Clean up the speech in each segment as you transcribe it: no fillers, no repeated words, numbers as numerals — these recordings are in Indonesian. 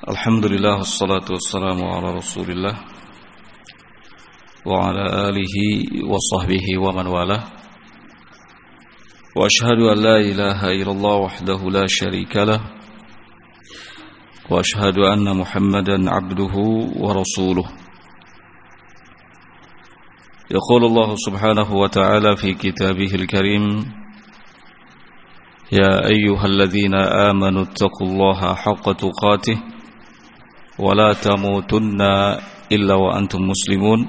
Alhamdulillah wassalatu wassalamu ala Rasulillah wa ala alihi wa sahbihi wa man walah. Wa ashhadu an la ilaha illallah wahdahu la sharika lah. Wa ashhadu anna Muhammadan abduhu wa rasuluh. Yaqulu Allah subhanahu wa ta'ala fi kitabihil karim: Ya ayyuhalladzina amanu ittaqullaha haqqa tuqatih wa la tamutunna illa wa antum muslimun.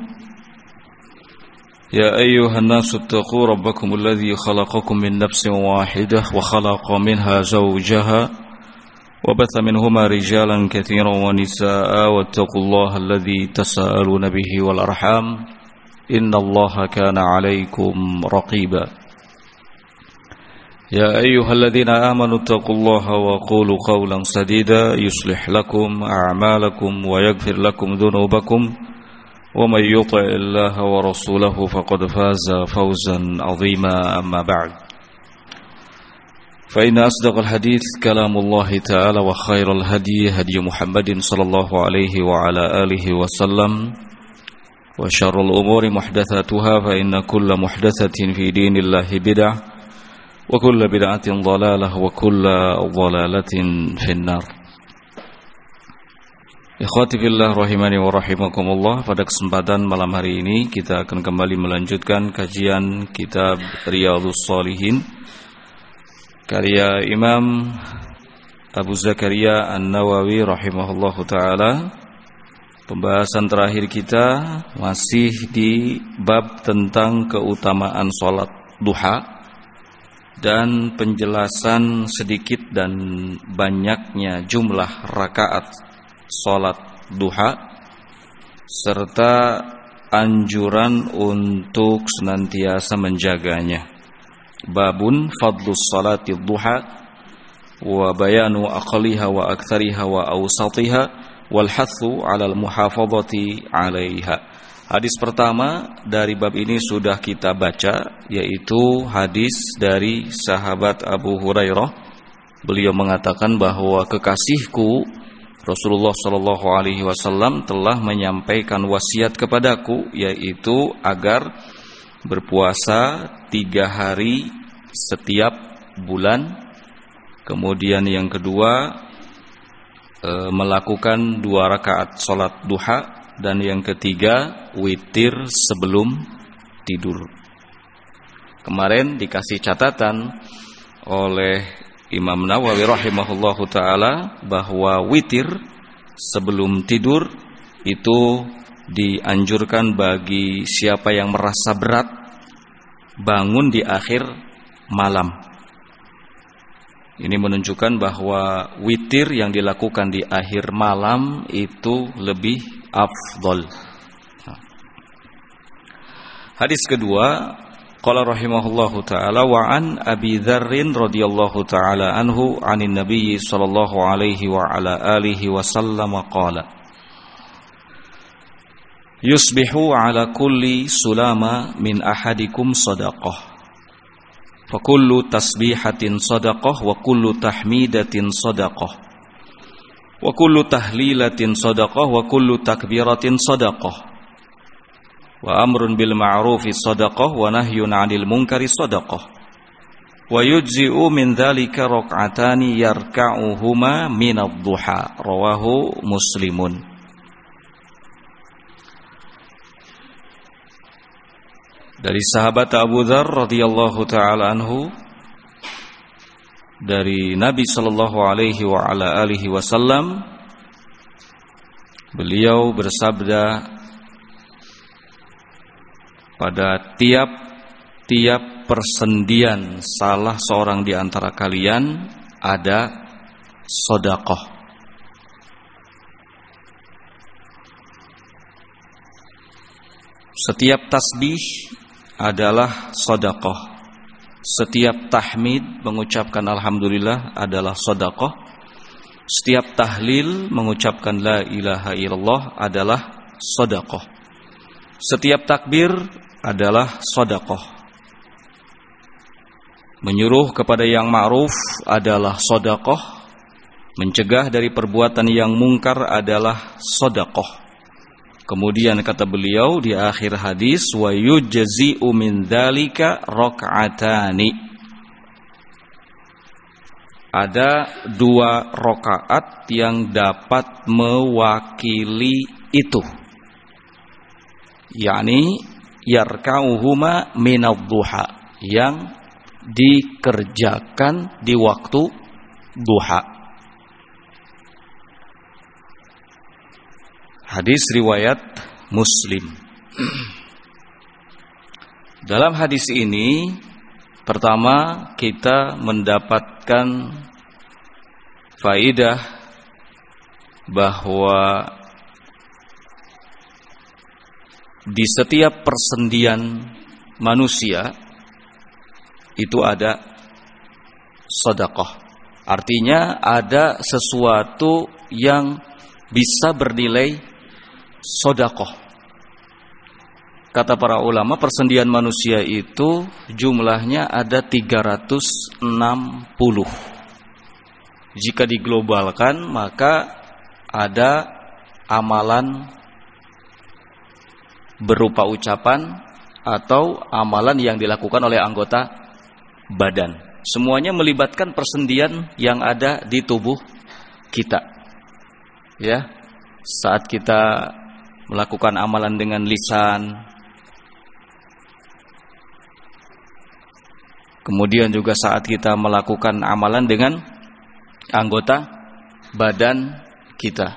Ya ayyuhan nasu ittaqu rabbakum alladzi khalaqakum min nafsin wahidah wa khalaqa minha zawjaha wa batha minhuma rijalan katsiran wa nisaa'a wattaqullaha alladzi tasaaluna bihi wal arham innallaha kana 'alaykum raqiba. يا أيها الذين آمنوا اتقوا الله وقولوا قولا سديدا يصلح لكم أعمالكم ويغفر لكم ذنوبكم ومن يطع الله ورسوله فقد فاز فوزا عظيما أما بعد فإن أصدق الحديث كلام الله تعالى وخير الهدي هدي محمد صلى الله عليه وعلى آله وسلم وشر الأمور محدثاتها فإن كل محدثة في دين الله بدعة wa kullu bid'atin dhalalah wa kullu dhalalatin finnar. Ikhwati fillah rahimani wa rahimakumullah, pada kesempatan malam hari ini kita akan kembali melanjutkan kajian kitab Riyadhus Shalihin karya Imam Abu Zakaria An-Nawawi rahimahullahu taala. Pembahasan terakhir kita masih di bab tentang keutamaan salat duha dan penjelasan sedikit dan banyaknya jumlah rakaat salat duha serta anjuran untuk senantiasa menjaganya. Babun fadlus salati duha wa bayanu aqliha wa aktsariha wa awsatiha wal hathu 'alal muhafadzati 'alaiha. Hadis pertama dari bab ini sudah kita baca, yaitu hadis dari sahabat Abu Hurairah. Beliau mengatakan bahwa kekasihku Rasulullah SAW telah menyampaikan wasiat kepadaku, yaitu agar berpuasa 3 hari setiap bulan. Kemudian yang kedua, melakukan 2 rakaat salat duha. Dan yang ketiga, witir sebelum tidur. Kemarin dikasih catatan oleh Imam Nawawi rahimahullahu ta'ala bahwa witir sebelum tidur itu dianjurkan bagi siapa yang merasa berat bangun di akhir malam. Ini menunjukkan bahwa witir yang dilakukan di akhir malam itu lebih afdal. Hadis kedua, qala rahimahullahu taala wa an Abi Dzarr radhiyallahu taala anhu 'anin nabiy sallallahu alaihi wa ala alihi wasallam qala yusbihu ala kulli sulama min ahadikum sadaqah fa kullu tasbihatin sadaqah wa kullu tahmidatin sadaqah wa kullu tahlilatin sadaqah wa kullu takbiratin sadaqah wa amrun bil ma'rufi sadaqah wa nahyun 'anil munkari sadaqah wa yujzi'u min dzalika rak'atani yarka'uhuma minadh duha rawahu Muslimun. Dari sahabat Abu Dzarr radhiyallahu taala anhu, dari Nabi sallallahu alaihi wa ala alihi wasallam, beliau bersabda, pada tiap persendian salah seorang di antara kalian ada sedekah. Setiap tasbih adalah sedekah. Setiap tahmid mengucapkan alhamdulillah adalah sedekah. Setiap tahlil mengucapkan la ilaha illallah adalah sedekah. Setiap takbir adalah sedekah. Menyuruh kepada yang ma'ruf adalah sedekah. Mencegah dari perbuatan yang mungkar adalah sedekah. Kemudian kata beliau di akhir hadis, wa yujzi'u min dzalika raka'atani. Ada 2 rakaat yang dapat mewakili itu. yakni yarka'uhuma minadh-dhuha, yang dikerjakan di waktu duha. Hadis riwayat Muslim. Dalam hadis ini pertama kita mendapatkan faidah bahwa di setiap persendian manusia itu ada sedekah. Artinya ada sesuatu yang bisa bernilai sedekah. Kata para ulama, persendian manusia itu jumlahnya ada 360. Jika diglobalkan, maka ada amalan berupa ucapan atau amalan yang dilakukan oleh anggota badan. Semuanya melibatkan persendian yang ada di tubuh kita. Ya, saat kita melakukan amalan dengan lisan, kemudian juga saat kita melakukan amalan dengan anggota badan kita,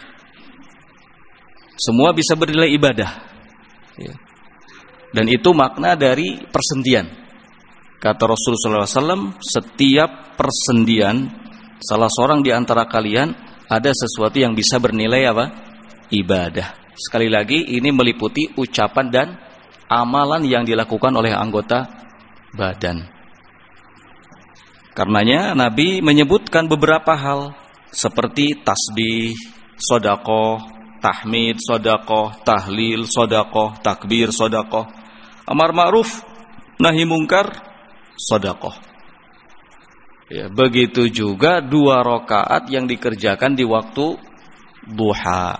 semua bisa bernilai ibadah. Ya. Dan itu makna dari persendian. Kata Rasulullah SAW, setiap persendian salah seorang di antara kalian ada sesuatu yang bisa bernilai apa? Ibadah. Sekali lagi, ini meliputi ucapan dan amalan yang dilakukan oleh anggota badan. Karenanya Nabi menyebutkan beberapa hal seperti tasbih, sedekah, tahmid, sedekah, tahlil, sedekah, takbir, sedekah, amar ma'ruf, nahi mungkar, sedekah. Ya, begitu juga 2 rakaat yang dikerjakan di waktu duha.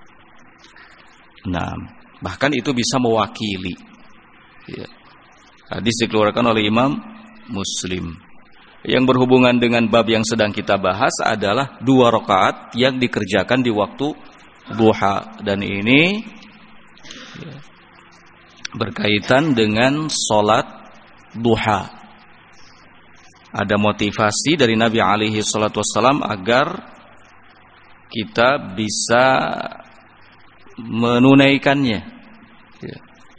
Nah, bahkan itu bisa mewakili. Ya. Hadis dikeluarkan oleh Imam Muslim. Yang berhubungan dengan bab yang sedang kita bahas adalah 2 rakaat yang dikerjakan di waktu duha, dan ini berkaitan dengan sholat duha. Ada motivasi dari Nabi alaihi salatu wassalam agar kita bisa menunaikannya. Ya.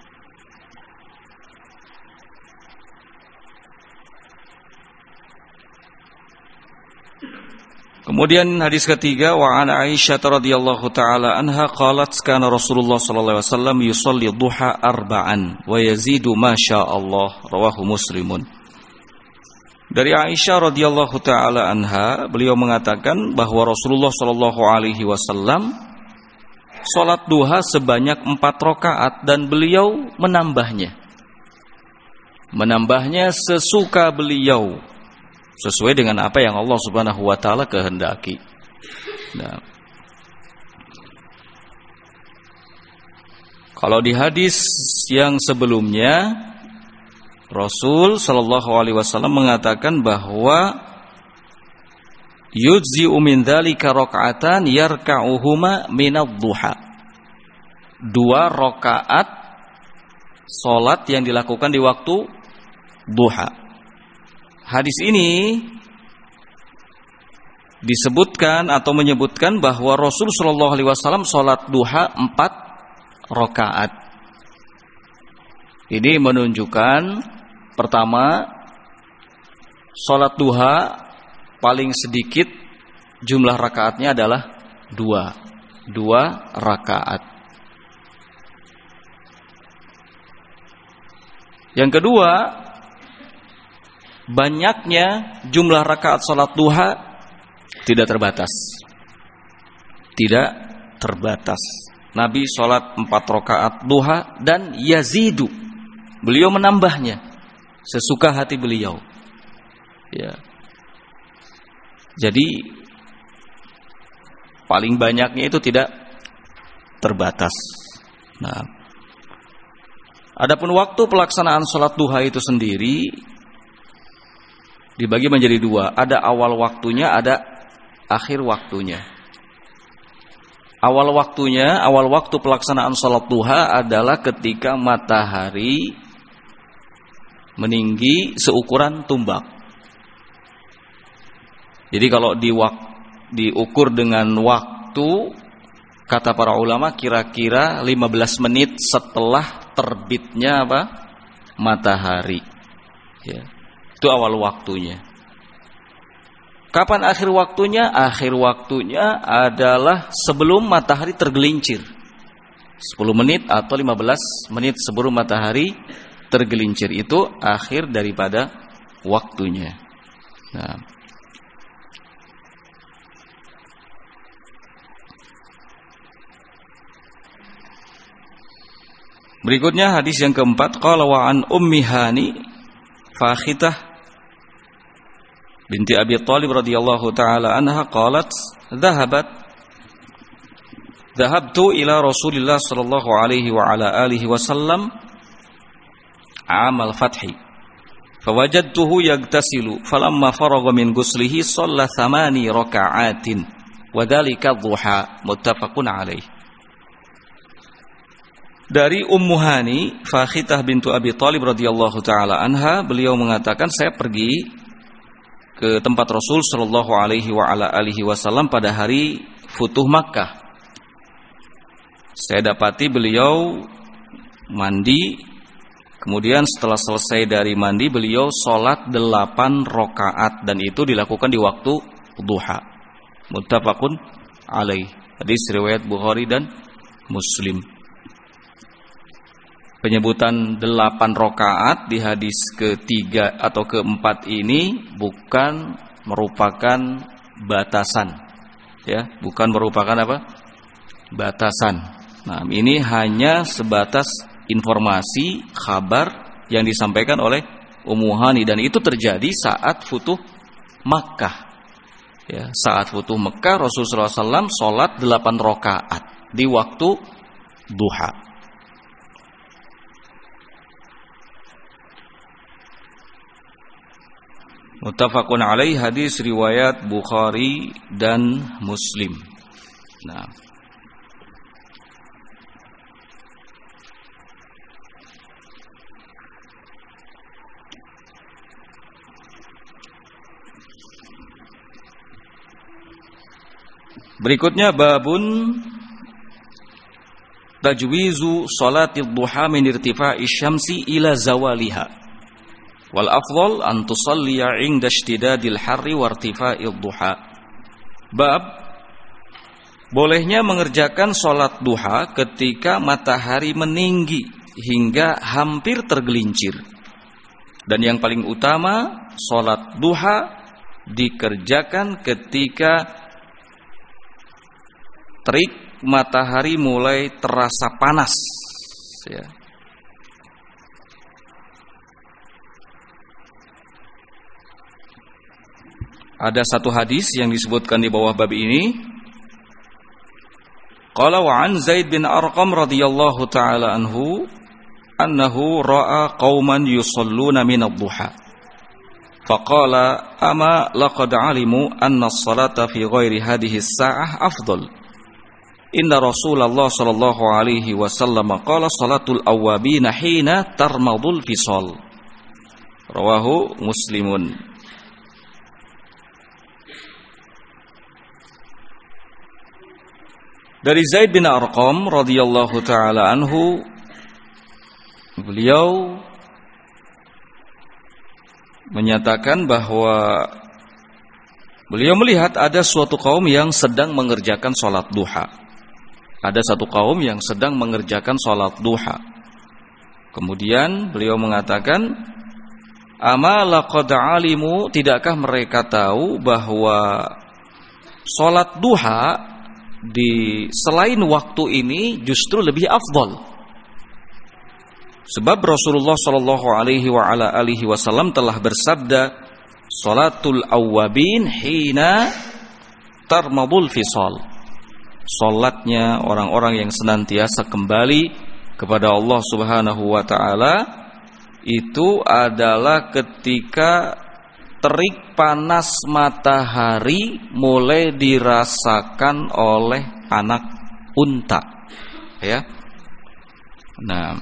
Kemudian hadis ketiga, wa an Aisyah radhiyallahu taala anha qalat kana Rasulullah sallallahu alaihi wasallam yusalli duha arba'an wa yazidu ma syaa Allah, rawahu Muslimun. Dari Aisyah radhiyallahu taala anha, beliau mengatakan bahwa Rasulullah sallallahu alaihi wasallam salat duha sebanyak 4 rakaat dan beliau menambahnya sesuka beliau, sesuai dengan apa yang Allah Subhanahu wa taala kehendaki. Nah, kalau di hadis yang sebelumnya Rasul sallallahu alaihi wasallam mengatakan bahwa yujzi'u min dzalika raka'atan yarka'uhuma minadh-dhuha. 2 rakaat salat yang dilakukan di waktu duha. Hadis ini disebutkan atau menyebutkan bahwa Rasul sallallahu alaihi wasallam salat duha 4 rakaat. Ini menunjukkan pertama, salat duha paling sedikit jumlah rakaatnya adalah 2 rakaat. Yang kedua, banyaknya jumlah rakaat salat duha tidak terbatas. Tidak terbatas. Nabi salat 4 rakaat duha dan yazidu. Beliau menambahnya sesuka hati beliau. Ya. Jadi paling banyaknya itu tidak terbatas. Nah, adapun waktu pelaksanaan sholat duha itu sendiri dibagi menjadi dua. Ada awal waktunya, ada akhir waktunya. Awal waktu pelaksanaan sholat duha adalah ketika matahari meninggi seukuran tumbak. Jadi kalau diukur dengan waktu, kata para ulama kira-kira 15 menit setelah terbitnya matahari. Ya. Itu awal waktunya. Kapan akhir waktunya? Akhir waktunya adalah sebelum matahari tergelincir. 10 menit atau 15 menit sebelum matahari tergelincir, itu akhir daripada waktunya. Nah, berikutnya hadis yang keempat, qala wa an ummi Hani Fakhitah binti Abi Thalib radhiyallahu taala anha qalat dhahabtu ila Rasulillah sallallahu alaihi wa ala alihi wasallam amal fathi fawajadtuhu yagtasilu falamma faragha min ghuslihi shalla 8 raka'atin wa dhalika dhuha muttafaqun alaih. Dari Ummu Hani Fakhitah bintu Abi Thalib radhiyallahu taala anha, beliau mengatakan, saya pergi ke tempat Rasul sallallahu alaihi wa ala alihi wasallam pada hari Futuh Makkah. Saya dapati beliau mandi, kemudian setelah selesai dari mandi beliau sholat 8 rakaat, dan itu dilakukan di waktu duha. Muttafaqun alaih. Hadis riwayat Bukhari dan Muslim. Penyebutan 8 rakaat di hadis ketiga atau keempat ini bukan merupakan batasan, ya, bukan merupakan batasan. Nah, ini hanya sebatas informasi kabar yang disampaikan oleh Ummu Hani, dan itu terjadi saat Futuh Makkah. Ya, saat Futuh Makkah Rasulullah SAW sholat 8 rakaat di waktu duha. Muttafaqun alaih, hadis riwayat Bukhari dan Muslim. Nah, berikutnya babun tajwizu salatil duha min irtifa'i syamsi ila zawaliha. Wal afdal an tusalliya 'inda ishtidadil harri wa irtifa'id duha. Bab bolehnya mengerjakan salat duha ketika matahari meninggi hingga hampir tergelincir. Dan yang paling utama, salat duha dikerjakan ketika terik matahari mulai terasa panas, ya. Ada satu hadis yang disebutkan di bawah bab ini. Qala wa an Zaid bin Arqam radhiyallahu taala anhu annahu ra'a qauman yusalluna min ad-duha. Faqala ama laqad alimu anna as-salata fi ghairi hadhihi as-sa'ah afdal. Inna Rasulullah sallallahu alaihi wasallam qala salatul awwabin hina tarmadul fisal. Rawahu Muslimun. Dari Zaid bin Arqam radhiyallahu taala anhu, beliau menyatakan bahwa beliau melihat ada suatu kaum yang sedang mengerjakan salat duha. Ada satu kaum yang sedang mengerjakan salat duha. Kemudian beliau mengatakan, "Ama laqad alimu, tidakkah mereka tahu bahwa salat duha di selain waktu ini justru lebih afdal." Sebab Rasulullah sallallahu alaihi wa ala alihi wasallam telah bersabda, "Salatul awwabin hina tarmadul fisal." salatnya orang-orang yang senantiasa kembali kepada Allah Subhanahu wa taala itu adalah ketika terik panas matahari mulai dirasakan oleh anak unta, ya. Nah,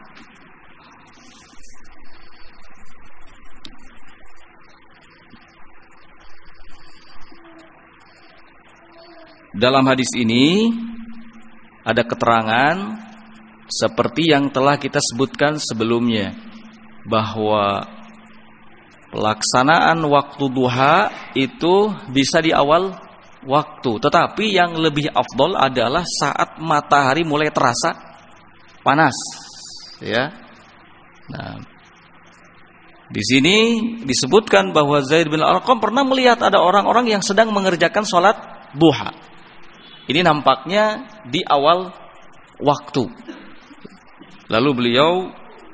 dalam hadis ini ada keterangan seperti yang telah kita sebutkan sebelumnya, bahwa pelaksanaan waktu duha itu bisa di awal waktu, tetapi yang lebih afdol adalah saat matahari mulai terasa panas, ya. Nah, di sini disebutkan bahwa Zaid bin Arqam pernah melihat ada orang-orang yang sedang mengerjakan sholat duha. Ini nampaknya di awal waktu. Lalu beliau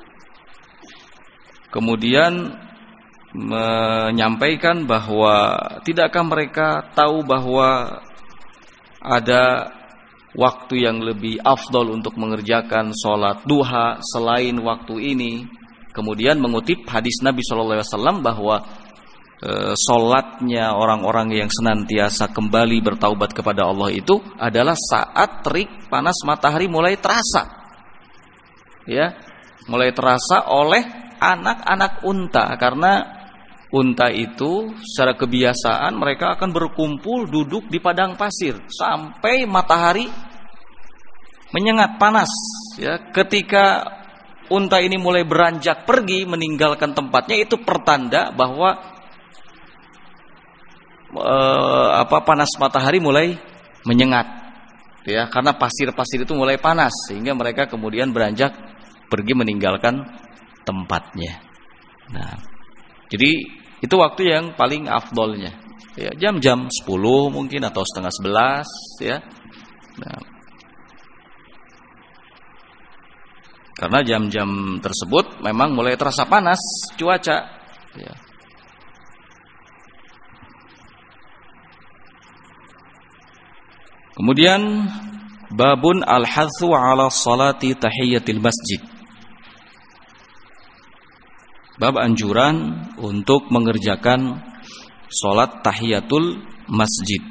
kemudian menyampaikan bahwa tidakkah mereka tahu bahwa ada waktu yang lebih afdol untuk mengerjakan sholat duha selain waktu ini. Kemudian mengutip hadis Nabi SAW bahwa sholatnya orang-orang yang senantiasa kembali bertaubat kepada Allah itu adalah saat terik panas matahari mulai terasa, ya, mulai terasa oleh anak-anak unta. Karena unta itu secara kebiasaan mereka akan berkumpul duduk di padang pasir sampai matahari menyengat panas, ya. Ketika unta ini mulai beranjak pergi meninggalkan tempatnya, itu pertanda bahwa panas matahari mulai menyengat, ya, karena pasir-pasir itu mulai panas sehingga mereka kemudian beranjak pergi meninggalkan tempatnya. Nah, jadi itu waktu yang paling afdolnya, ya, jam-jam 10 mungkin atau setengah 11, ya. Nah, karena jam-jam tersebut memang mulai terasa panas cuaca, ya. Kemudian babun al-hathu ala salati tahiyatil masjid. Bab anjuran untuk mengerjakan salat tahiyatul masjid.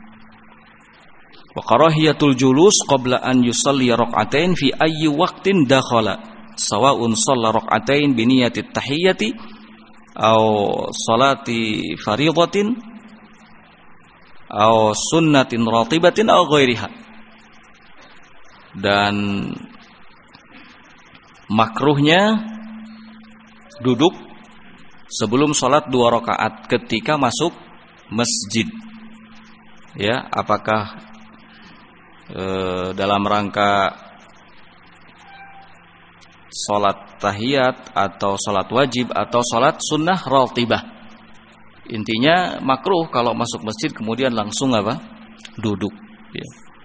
Wa karahiyatul julus qabla an yusalli rak'atain fi ayyi waqtin dakhala, sawa'un shalla rak'atain bi niyyati tahiyyati aw salati fariidatin aw sunnatin ratibatin aw ghairiha. Dan makruhnya duduk sebelum sholat 2 rakaat ketika masuk masjid, ya, apakah dalam rangka sholat tahiyat atau sholat wajib atau sholat sunnah ratibah. Intinya makruh kalau masuk masjid kemudian langsung duduk, ya.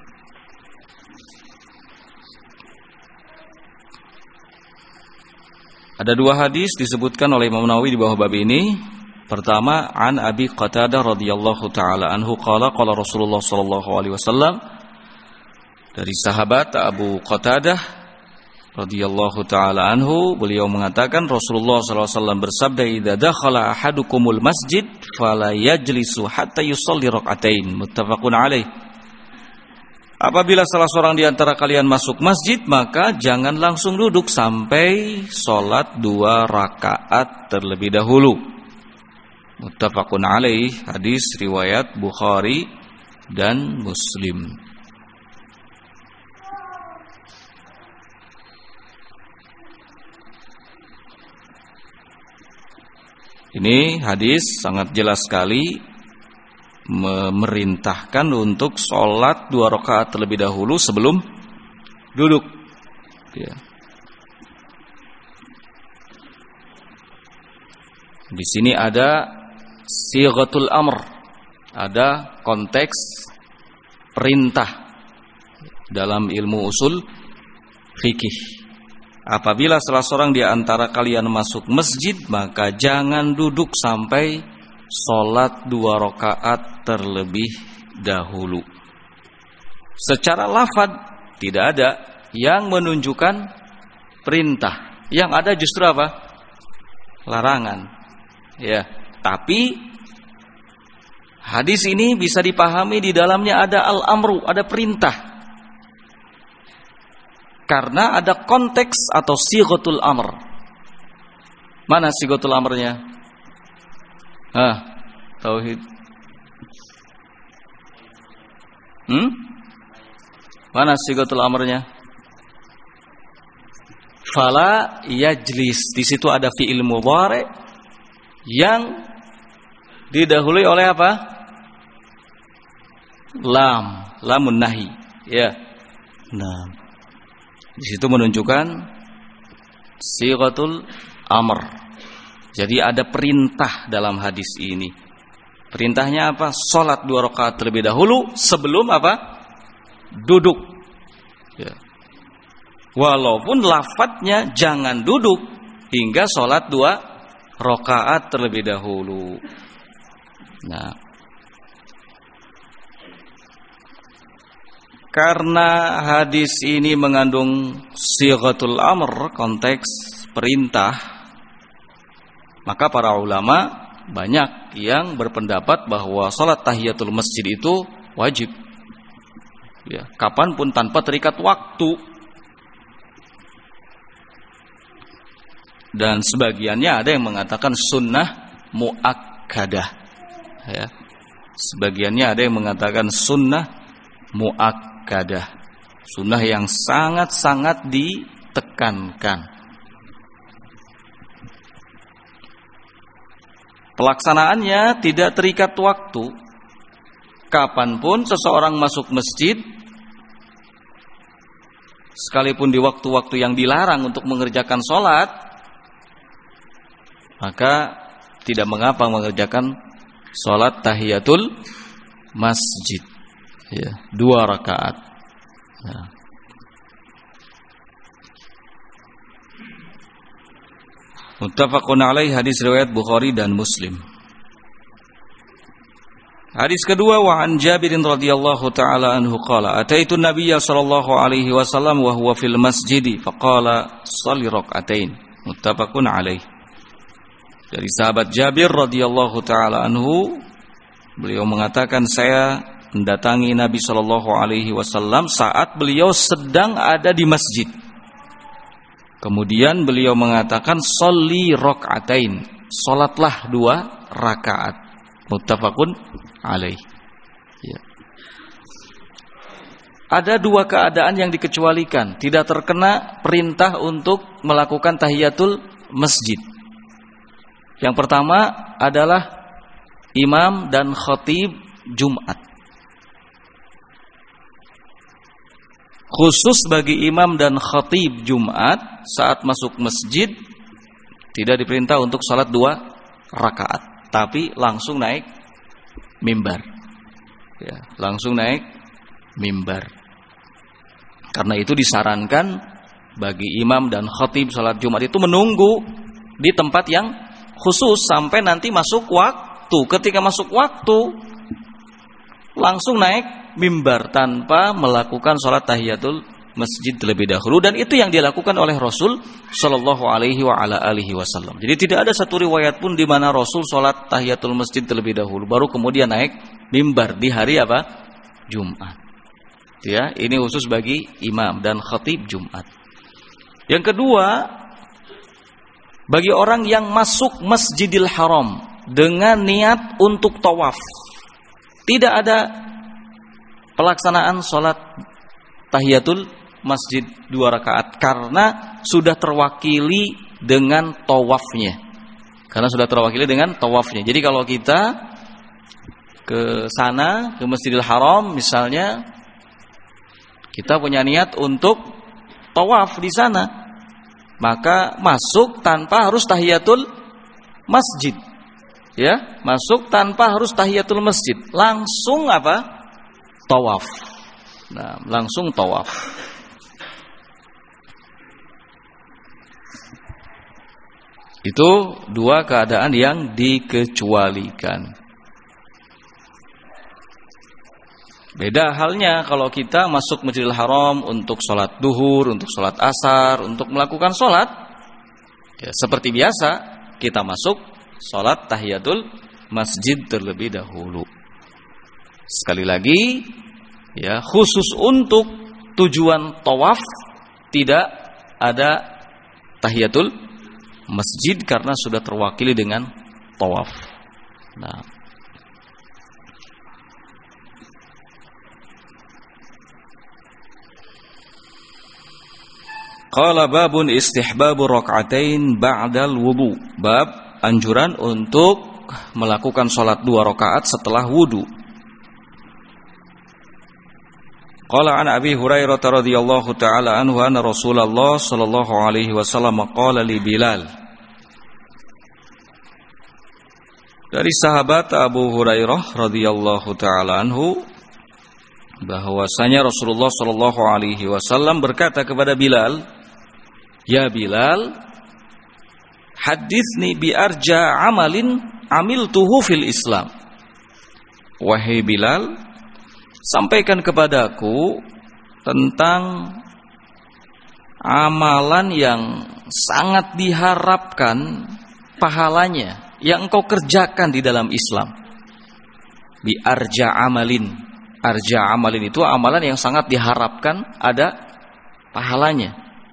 Ada 2 hadis disebutkan oleh Imam Nawawi di bawah bab ini. Pertama, an Abi Qatadah radhiyallahu taala anhu qala qala Rasulullah sallallahu alaihi wasallam, dari sahabat Abu Qatadah radhiyallahu taala anhu, beliau mengatakan Rasulullah sallallahu alaihi wasallam bersabda, idza dakhala ahadukumul masjid fala yajlisu hatta yusalli rak'atain, muttafaqun alaih. Apabila salah seorang di antara kalian masuk masjid, maka jangan langsung duduk sampai sholat 2 rakaat terlebih dahulu. Muttafaqun alaih, hadis riwayat Bukhari dan Muslim. Ini hadis sangat jelas sekali memerintahkan untuk sholat 2 rakaat terlebih dahulu sebelum duduk, ya. Di sini ada sighatul amr, ada konteks perintah dalam ilmu usul fikih. Apabila salah seorang di antara kalian masuk masjid, maka jangan duduk sampai sholat 2 rakaat terlebih dahulu. Secara lafaz tidak ada yang menunjukkan perintah. Yang ada justru apa? Larangan. Ya, tapi hadis ini bisa dipahami di dalamnya ada al-amru, ada perintah. Karena ada konteks atau sighatul amr. Mana sighatul amrnya? Tauhid. Mana sighatul amrnya? Fala yajlis. Di situ ada fi'il mudhari yang didahului oleh apa? Lamun nahi. Ya. Nah, di situ menunjukkan sighatul amr. Jadi ada perintah dalam hadis ini. Perintahnya apa? Salat 2 rakaat terlebih dahulu sebelum apa? Duduk. Ya. Walaupun lafadznya jangan duduk hingga salat 2 rakaat terlebih dahulu. Nah, karena hadis ini mengandung sighatul amr, konteks perintah, maka para ulama banyak yang berpendapat bahwa salat tahiyatul masjid itu wajib. Ya, kapanpun tanpa terikat waktu. Dan sebagiannya ada yang mengatakan sunnah muakkadah. Ya. Sebagiannya ada yang mengatakan sunnah muakkadah, sunnah yang sangat-sangat ditekankan. Pelaksanaannya tidak terikat waktu. Kapanpun seseorang masuk masjid, sekalipun di waktu-waktu yang dilarang untuk mengerjakan sholat, maka tidak mengapa mengerjakan sholat tahiyatul masjid. Ya, 2 rakaat. Ya. Muttafaqun alaih, hadis riwayat Bukhari dan Muslim. Hadis kedua, wa an Jabir radhiyallahu taala anhu qala ataitu Nabiyya sallallahu alaihi wasallam wa huwa fil masjid faqala shalli rak'atain. Muttafaqun alaih. Dari sahabat Jabir radhiyallahu taala anhu, beliau mengatakan, saya mendatangi Nabi sallallahu alaihi wasallam saat beliau sedang ada di masjid. Kemudian beliau mengatakan sholli rak'atain, salatlah 2 rakaat. Muttafaqun alaih. Ya. Ada 2 keadaan yang dikecualikan, tidak terkena perintah untuk melakukan tahiyatul masjid. Yang pertama adalah imam dan khatib Jumat. Khusus bagi imam dan khatib Jumat, saat masuk masjid tidak diperintah untuk salat 2 rakaat, tapi langsung naik mimbar. Ya, langsung naik mimbar. Karena itu disarankan bagi imam dan khatib salat Jumat itu menunggu di tempat yang khusus sampai nanti masuk waktu. Ketika masuk waktu langsung naik mimbar tanpa melakukan salat tahiyatul masjid terlebih dahulu, dan itu yang dilakukan oleh Rasul sallallahu alaihi wa ala alihi wasallam. Jadi tidak ada satu riwayat pun di mana Rasul salat tahiyatul masjid terlebih dahulu baru kemudian naik mimbar di hari apa? Jumat. Ya, ini khusus bagi imam dan khatib Jumat. Yang kedua, bagi orang yang masuk Masjidil Haram dengan niat untuk tawaf, tidak ada pelaksanaan sholat tahiyatul masjid 2 rakaat karena sudah terwakili dengan tawafnya. Jadi kalau kita ke sana, ke Masjidil Haram misalnya, kita punya niat untuk tawaf di sana, maka masuk tanpa harus tahiyatul masjid. Ya, masuk tanpa harus tahiyatul masjid, langsung apa? Tawaf. Nah, langsung tawaf. Itu 2 keadaan yang dikecualikan. Beda halnya kalau kita masuk Masjidil Haram untuk sholat duhur, untuk sholat asar, untuk melakukan sholat. Ya, seperti biasa, kita masuk sholat tahiyatul masjid terlebih dahulu. Sekali lagi, ya, khusus untuk tujuan tawaf tidak ada tahiyatul masjid karena sudah terwakili dengan tawaf. Nah, qala babun istihbabu rak'atain ba'dal wudu. Bab anjuran untuk melakukan salat 2 rakaat setelah wudu. Qala an Abi Hurairah radhiyallahu taala anhu anna Rasulullah sallallahu alaihi wasallam qala li Bilal. Dari sahabat Abu Hurairah radhiyallahu taala anhu bahwasanya Rasulullah sallallahu alaihi wasallam berkata kepada Bilal, "Ya Bilal, hadithni bi arja amalin amiltuhu fil Islam." Wahai Bilal, sampaikan kepadaku tentang amalan yang sangat diharapkan pahalanya yang engkau kerjakan di dalam Islam. Bi arja amalin. Arja amalin itu amalan yang sangat diharapkan ada pahalanya.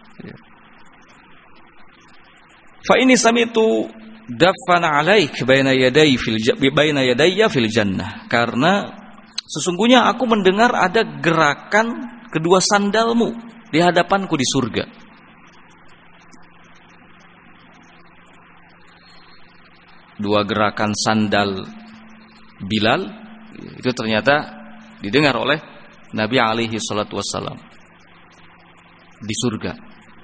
Fa ini samitu dafana alaik baina yadayya fil jannah. Karena sesungguhnya aku mendengar ada gerakan kedua sandalmu di hadapanku di surga. Dua gerakan sandal Bilal itu ternyata didengar oleh Nabi alaihi salatu wassalam di surga.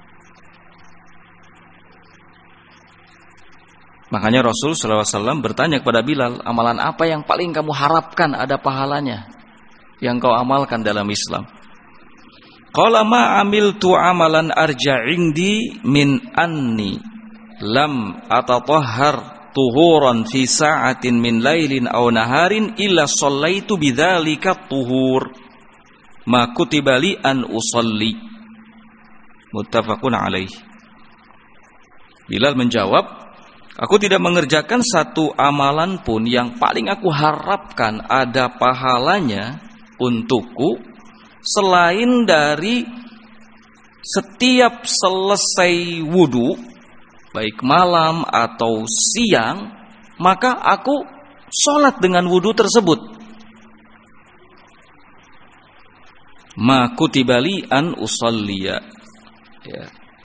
Makanya Rasul sallallahu alaihi wasallam bertanya kepada Bilal, amalan apa yang paling kamu harapkan ada pahalanya yang kau amalkan dalam Islam? Qala ma amiltu amalan arja indi min anni lam atatahhar tuhuran fi sa'atin min lailin aw naharin illa shallaitu bidzalika tuhur ma kutiba li an usalli. Muttafaqun alaih. Bilal menjawab, aku tidak mengerjakan satu amalan pun yang paling aku harapkan ada pahalanya untukku selain dari setiap selesai wudu, baik malam atau siang, maka aku sholat dengan wudu tersebut. Ma kutiba li an usalliya. Ya.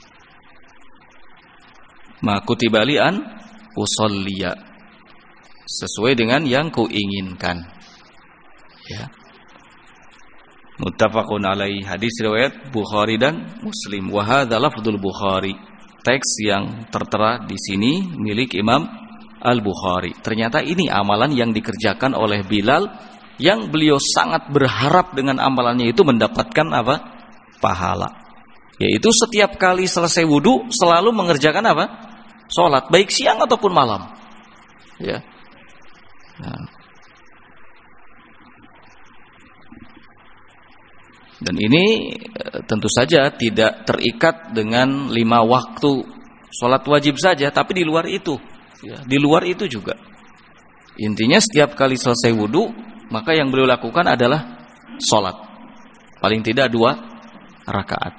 Ma kutiba li an usalliya, sesuai dengan yang kuinginkan. Ya. Muttafaqun alaihi. Hadis riwayat Bukhari dan Muslim. Wa hadza lafdzul Bukhari. Teks yang tertera di sini milik Imam Al-Bukhari. Ternyata ini amalan yang dikerjakan oleh Bilal yang beliau sangat berharap dengan amalannya itu mendapatkan apa? Pahala. Yaitu setiap kali selesai wudu selalu mengerjakan apa? Salat, baik siang ataupun malam. Ya. Nah. Dan ini tentu saja tidak terikat dengan 5 waktu sholat wajib saja, tapi di luar itu, ya, di luar itu juga. Intinya setiap kali selesai wudu, maka yang beliau lakukan adalah sholat, paling tidak 2 rakaat.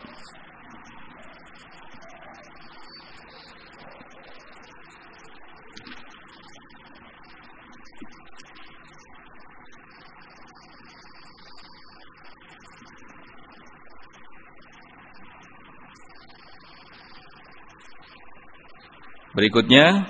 Berikutnya,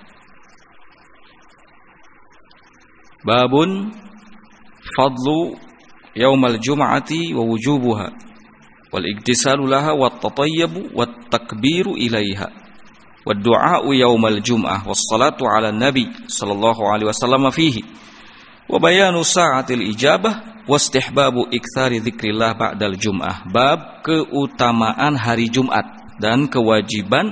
babun fadlu yaumal jum'ati wa wujubuha wal igtisalu laha wat tatayyabu wat takbiru ilaiha wad du'a'u yaumal jum'ah was salatu 'ala nabi sallallahu alaihi wasallam fihi wa bayanu sa'atil ijabah wastihbabu iktsari dzikrillah ba'dal jum'ah. Bab keutamaan hari Jumat dan kewajiban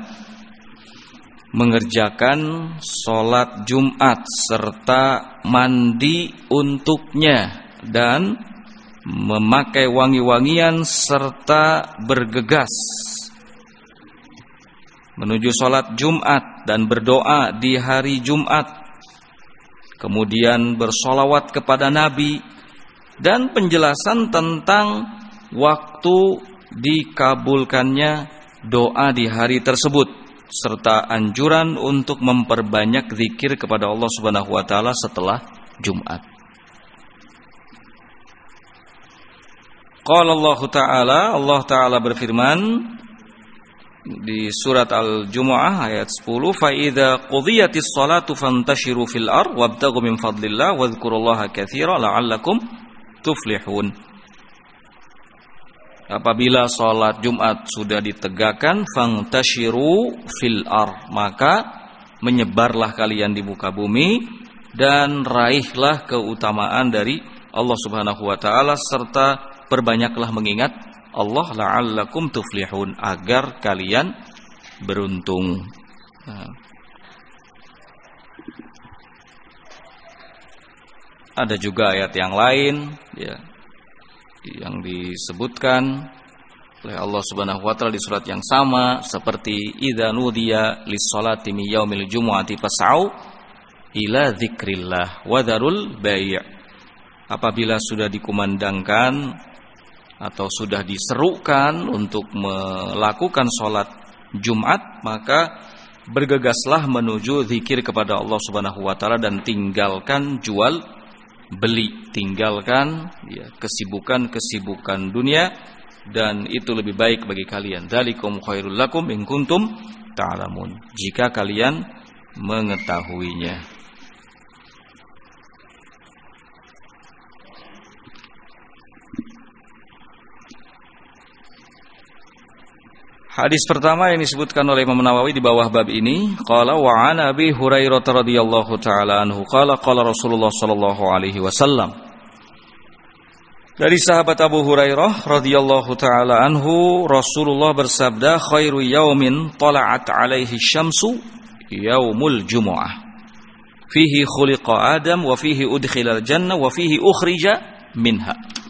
mengerjakan sholat Jumat serta mandi untuknya dan memakai wangi-wangian serta bergegas menuju sholat Jumat dan berdoa di hari Jumat, kemudian bersolawat kepada Nabi, dan penjelasan tentang waktu dikabulkannya doa di hari tersebut, serta anjuran untuk memperbanyak zikir kepada Allah Subhanahu wa taala setelah Jumat. Qala Allah Ta'ala berfirman di surat Al-Jumu'ah ayat 10, fa idza qudiyatis salatu fantashiru fil ard wabtaghu min fadlillah wadhkurullaha katsiran la'allakum tuflihun. Apabila salat Jumat sudah ditegakkan, fantashiru fil ard, maka menyebarlah kalian di muka bumi dan raihlah keutamaan dari Allah Subhanahu wa taala, serta perbanyaklah mengingat Allah la'allakum tuflihun, agar kalian beruntung. Ada juga ayat yang lain ya, yang disebutkan oleh Allah Subhanahu wa taala di surat yang sama, seperti idza nudiya lis-sholati min yaumil jumu'ati fas'au ila dzikrillah wa dzarul bai'. Apabila sudah dikumandangkan atau sudah diserukan untuk melakukan sholat Jumat, maka bergegaslah menuju zikir kepada Allah Subhanahu wa taala dan tinggalkan jual beli, tinggalkan ya, kesibukan dunia, dan itu lebih baik bagi kalian. Dzalikum khairul lakum in kuntum ta'lamun, jika kalian mengetahuinya. Hadis pertama yang disebutkan oleh Imam Nawawi di bawah bab ini, qala wa an Abi Hurairah radhiyallahu taala anhu qala qala Rasulullah sallallahu alaihi wasallam. Dari sahabat Abu Hurairah radhiyallahu taala anhu, Rasulullah bersabda, khairu yaumin tala'at alaihi syamsu yaumul jumu'ah. Fihi khuliqa Adam wa fihi udkhilal jannah wa fihi ukhrija minha.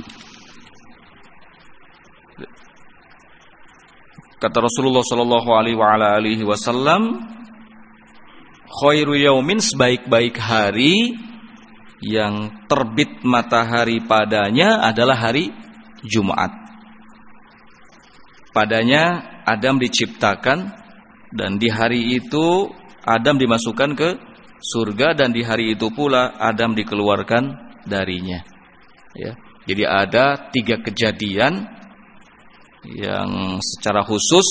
Kata Rasulullah sallallahu alaihi wasallam, khairu yaumin, sebaik-baik hari yang terbit matahari padanya adalah hari Jumat. Padanya Adam diciptakan, dan di hari itu Adam dimasukkan ke surga, dan di hari itu pula Adam dikeluarkan darinya. Ya. Jadi ada 3 kejadian yang secara khusus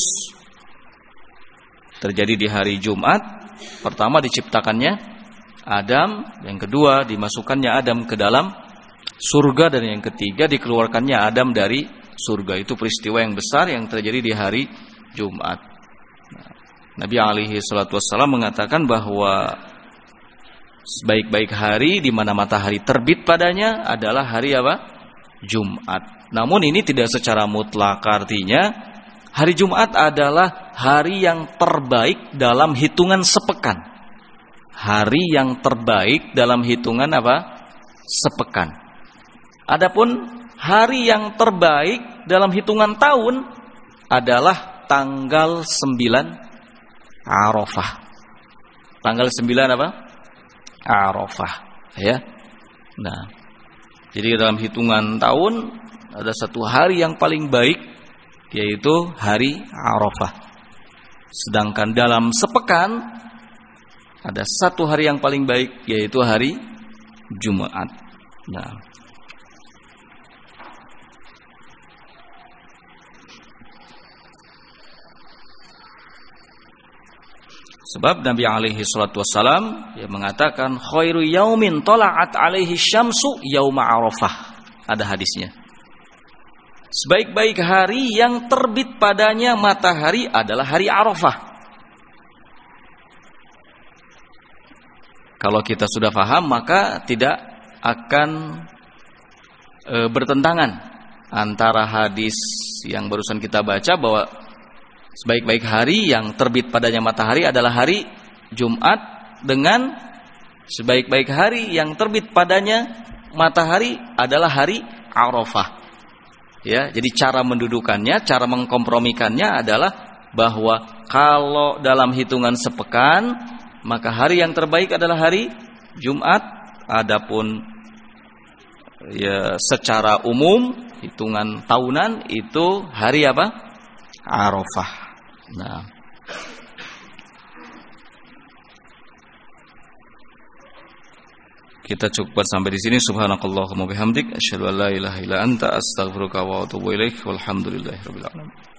terjadi di hari Jumat. Pertama, diciptakannya Adam, yang kedua dimasukkannya Adam ke dalam surga, dan yang ketiga dikeluarkannya Adam dari surga. Itu peristiwa yang besar yang terjadi di hari Jumat. Nabi alaihi salatu wassalam mengatakan bahwa sebaik-baik hari di mana matahari terbit padanya adalah hari apa? Jumat. Namun ini tidak secara mutlak, artinya hari Jumat adalah hari yang terbaik dalam hitungan sepekan. Hari yang terbaik dalam hitungan apa? Sepekan. Adapun hari yang terbaik dalam hitungan tahun adalah tanggal 9 Arafah. Tanggal 9 apa? Arafah, ya. Nah, jadi dalam hitungan tahun ada satu hari yang paling baik, yaitu hari Arafah. Sedangkan dalam sepekan ada satu hari yang paling baik, yaitu hari Jumat. Nah, sebab Nabi alaihi salatu wassalam yang mengatakan khairu yaumin tala'at alaihi syamsu yauma Arafah. Ada hadisnya. Sebaik-baik hari yang terbit padanya matahari adalah hari Arafah. Kalau kita sudah paham, maka tidak akan bertentangan antara hadis yang barusan kita baca bahwa sebaik-baik hari yang terbit padanya matahari adalah hari Jumat, dengan sebaik-baik hari yang terbit padanya matahari adalah hari Arafah. Ya, jadi cara mendudukannya, cara mengkompromikannya adalah bahwa kalau dalam hitungan sepekan, maka hari yang terbaik adalah hari Jumat. Adapun ya secara umum hitungan tahunan itu hari apa? Arafah. Nah, kita cukupkan sampai di sini. Subhanakallahumma bihamdik, asyhadu an la ilaha illa anta, astaghfiruka wa atubu ilaik. Walhamdulillahirabbil alamin.